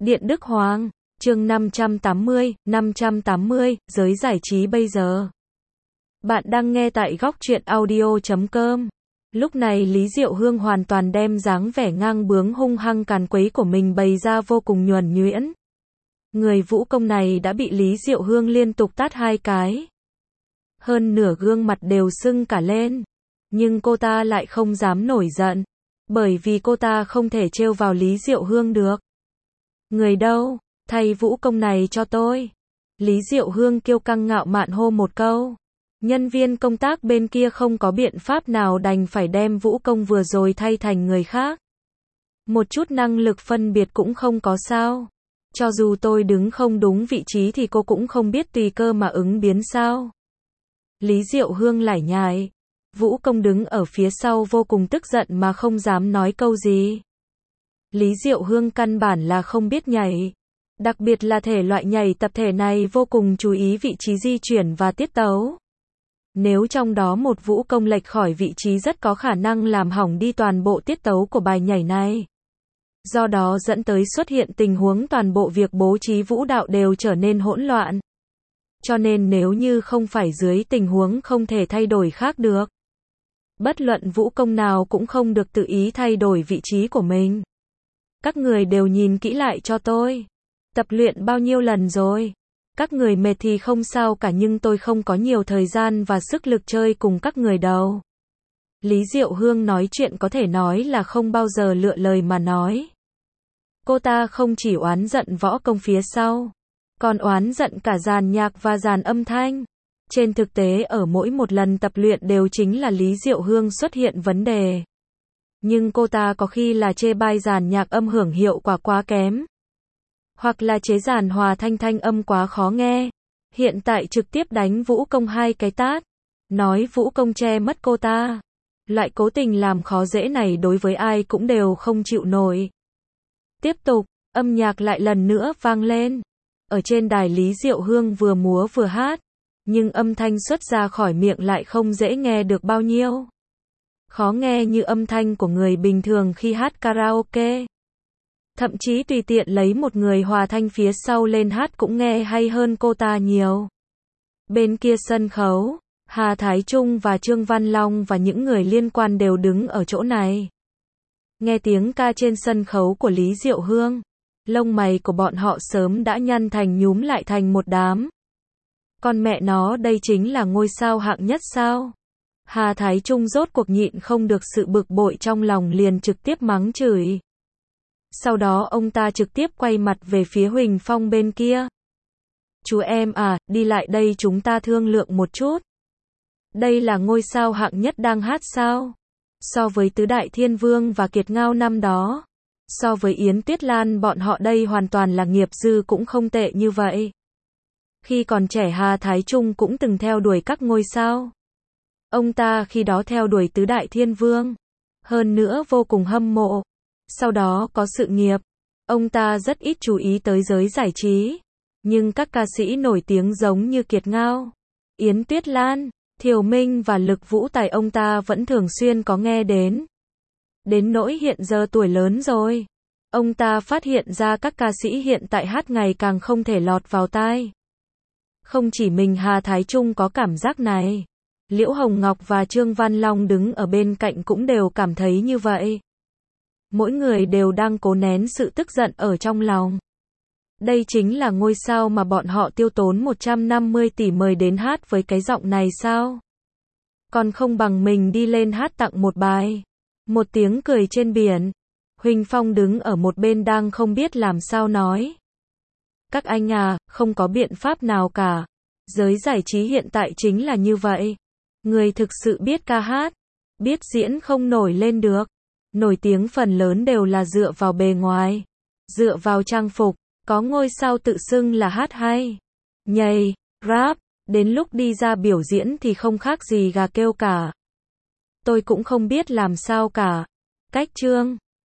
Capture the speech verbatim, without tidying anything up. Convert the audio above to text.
Điện Đức Hoàng, chương năm trăm tám mươi, năm trăm tám mươi, giới giải trí bây giờ. Bạn đang nghe tại góc truyện audio chấm com. Lúc này Lý Diệu Hương hoàn toàn đem dáng vẻ ngang bướng hung hăng càn quấy của mình bày ra vô cùng nhuần nhuyễn. Người vũ công này đã bị Lý Diệu Hương liên tục tát hai cái. Hơn nửa gương mặt đều sưng cả lên. Nhưng cô ta lại không dám nổi giận. Bởi vì cô ta không thể trêu vào Lý Diệu Hương được. Người đâu, thay vũ công này cho tôi. Lý Diệu Hương kiêu căng ngạo mạn hô một câu. Nhân viên công tác bên kia không có biện pháp nào đành phải đem vũ công vừa rồi thay thành người khác. Một chút năng lực phân biệt cũng không có sao. Cho dù tôi đứng không đúng vị trí thì cô cũng không biết tùy cơ mà ứng biến sao. Lý Diệu Hương lải nhải. Vũ công đứng ở phía sau vô cùng tức giận mà không dám nói câu gì. Lý Diệu Hương căn bản là không biết nhảy. Đặc biệt là thể loại nhảy tập thể này vô cùng chú ý vị trí di chuyển và tiết tấu. Nếu trong đó một vũ công lệch khỏi vị trí rất có khả năng làm hỏng đi toàn bộ tiết tấu của bài nhảy này. Do đó dẫn tới xuất hiện tình huống toàn bộ việc bố trí vũ đạo đều trở nên hỗn loạn. Cho nên nếu như không phải dưới tình huống không thể thay đổi khác được. Bất luận vũ công nào cũng không được tự ý thay đổi vị trí của mình. Các người đều nhìn kỹ lại cho tôi. Tập luyện bao nhiêu lần rồi? Các người mệt thì không sao cả nhưng tôi không có nhiều thời gian và sức lực chơi cùng các người đâu. Lý Diệu Hương nói chuyện có thể nói là không bao giờ lựa lời mà nói. Cô ta không chỉ oán giận võ công phía sau, còn oán giận cả dàn nhạc và dàn âm thanh. Trên thực tế ở mỗi một lần tập luyện đều chính là Lý Diệu Hương xuất hiện vấn đề. Nhưng cô ta có khi là chê bai dàn nhạc âm hưởng hiệu quả quá kém. Hoặc là chế dàn hòa thanh thanh âm quá khó nghe. Hiện tại trực tiếp đánh vũ công hai cái tát. Nói vũ công che mất cô ta. Loại cố tình làm khó dễ này đối với ai cũng đều không chịu nổi. Tiếp tục, âm nhạc lại lần nữa vang lên. Ở trên đài Lý Diệu Hương vừa múa vừa hát. Nhưng âm thanh xuất ra khỏi miệng lại không dễ nghe được bao nhiêu. Khó nghe như âm thanh của người bình thường khi hát karaoke. Thậm chí tùy tiện lấy một người hòa thanh phía sau lên hát cũng nghe hay hơn cô ta nhiều. Bên kia sân khấu, Hà Thái Trung và Trương Văn Long và những người liên quan đều đứng ở chỗ này. Nghe tiếng ca trên sân khấu của Lý Diệu Hương, lông mày của bọn họ sớm đã nhăn thành nhúm lại thành một đám. Con mẹ nó, đây chính là ngôi sao hạng nhất sao? Hà Thái Trung rốt cuộc nhịn không được sự bực bội trong lòng liền trực tiếp mắng chửi. Sau đó ông ta trực tiếp quay mặt về phía Huỳnh Phong bên kia. Chú em à, đi lại đây chúng ta thương lượng một chút. Đây là ngôi sao hạng nhất đang hát sao? So với Tứ Đại Thiên Vương và Kiệt Ngao năm đó. So với Yến Tuyết Lan bọn họ đây hoàn toàn là nghiệp dư cũng không tệ như vậy. Khi còn trẻ Hà Thái Trung cũng từng theo đuổi các ngôi sao. Ông ta khi đó theo đuổi Tứ Đại Thiên Vương. Hơn nữa vô cùng hâm mộ. Sau đó có sự nghiệp. Ông ta rất ít chú ý tới giới giải trí. Nhưng các ca sĩ nổi tiếng giống như Kiệt Ngao, Yến Tuyết Lan, Thiều Minh và Lực Vũ Tài ông ta vẫn thường xuyên có nghe đến. Đến nỗi hiện giờ tuổi lớn rồi. Ông ta phát hiện ra các ca sĩ hiện tại hát ngày càng không thể lọt vào tai. Không chỉ mình Hà Thái Trung có cảm giác này. Liễu Hồng Ngọc và Trương Văn Long đứng ở bên cạnh cũng đều cảm thấy như vậy. Mỗi người đều đang cố nén sự tức giận ở trong lòng. Đây chính là ngôi sao mà bọn họ tiêu tốn một trăm năm mươi tỷ mời đến hát với cái giọng này sao? Còn không bằng mình đi lên hát tặng một bài. Một tiếng cười trên biển. Huỳnh Phong đứng ở một bên đang không biết làm sao nói. Các anh à, không có biện pháp nào cả. Giới giải trí hiện tại chính là như vậy. Người thực sự biết ca hát, biết diễn không nổi lên được. Nổi tiếng phần lớn đều là dựa vào bề ngoài, dựa vào trang phục. Có ngôi sao tự xưng là hát hay, nhảy, rap, đến lúc đi ra biểu diễn thì không khác gì gà kêu cả. Tôi cũng không biết làm sao cả. Cách Trương